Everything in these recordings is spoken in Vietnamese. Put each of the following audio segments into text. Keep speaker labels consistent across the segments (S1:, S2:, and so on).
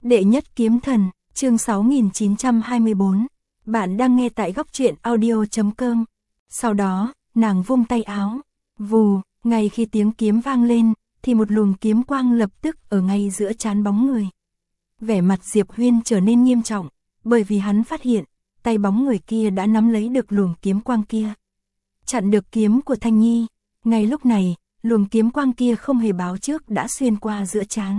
S1: Đệ nhất kiếm thần, chương 6924. Bạn đang nghe tại góc truyện audio.com. Sau đó, nàng vung tay áo. Vù, ngay khi tiếng kiếm vang lên, thì một luồng kiếm quang lập tức ở ngay giữa trán bóng người. Vẻ mặt Diệp Huyên trở nên nghiêm trọng, bởi vì hắn phát hiện, tay bóng người kia đã nắm lấy được luồng kiếm quang kia. Chặn được kiếm của Thanh Nhi. Ngay lúc này, luồng kiếm quang kia không hề báo trước đã xuyên qua giữa trán.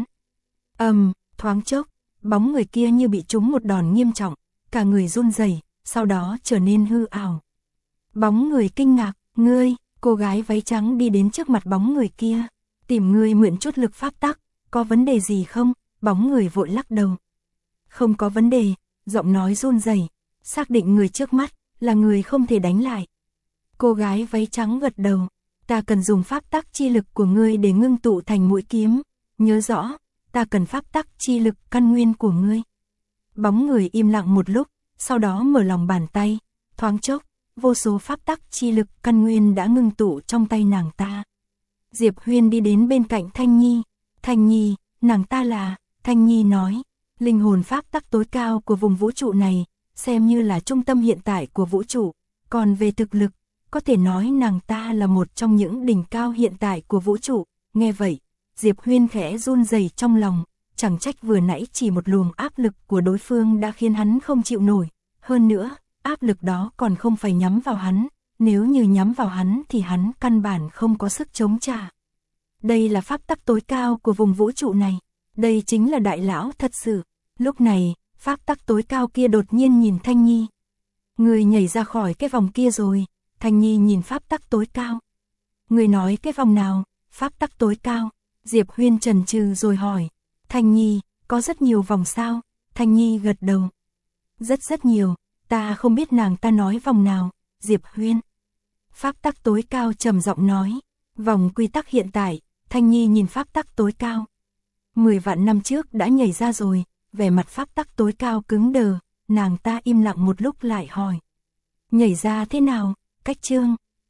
S1: Thoáng chốc, bóng người kia như bị trúng một đòn nghiêm trọng, cả người run rẩy, sau đó trở nên hư ảo. Bóng người kinh ngạc, ngươi, cô gái váy trắng đi đến trước mặt bóng người kia, tìm ngươi mượn chút lực pháp tắc, có vấn đề gì không? Bóng người vội lắc đầu. Không có vấn đề, giọng nói run rẩy, xác định người trước mắt là người không thể đánh lại. Cô gái váy trắng gật đầu, ta cần dùng pháp tắc chi lực của ngươi để ngưng tụ thành mũi kiếm, nhớ rõ, ta cần pháp tắc chi lực căn nguyên của ngươi. Bóng người im lặng một lúc, sau đó mở lòng bàn tay, thoáng chốc, vô số pháp tắc chi lực căn nguyên đã ngưng tụ trong tay nàng ta. Diệp Huyên đi đến bên cạnh Thanh Nhi. Thanh Nhi, nàng ta là, Thanh Nhi nói, linh hồn pháp tắc tối cao của vùng vũ trụ này, xem như là trung tâm hiện tại của vũ trụ, còn về thực lực, có thể nói nàng ta là một trong những đỉnh cao hiện tại của vũ trụ. Nghe vậy, Diệp Huyên khẽ run rẩy trong lòng, chẳng trách vừa nãy chỉ một luồng áp lực của đối phương đã khiến hắn không chịu nổi. Hơn nữa, áp lực đó còn không phải nhắm vào hắn, nếu như nhắm vào hắn thì hắn căn bản không có sức chống trả. Đây là pháp tắc tối cao của vùng vũ trụ này, đây chính là đại lão thật sự. Lúc này, pháp tắc tối cao kia đột nhiên nhìn Thanh Nhi. Người nhảy ra khỏi cái vòng kia rồi. Thanh Nhi nhìn pháp tắc tối cao. Người nói cái vòng nào? Pháp tắc tối cao. Diệp Huyên chần chừ rồi hỏi. Thanh Nhi, có rất nhiều vòng sao? Thanh Nhi gật đầu. Rất nhiều, ta không biết nàng ta nói vòng nào. Diệp Huyên. Pháp tắc tối cao trầm giọng nói. Vòng quy tắc hiện tại. Thanh Nhi nhìn pháp tắc tối cao. 10 vạn năm trước đã nhảy ra rồi. Vẻ mặt pháp tắc tối cao cứng đờ. Nàng ta im lặng một lúc lại hỏi. Nhảy ra thế nào? Cách chương.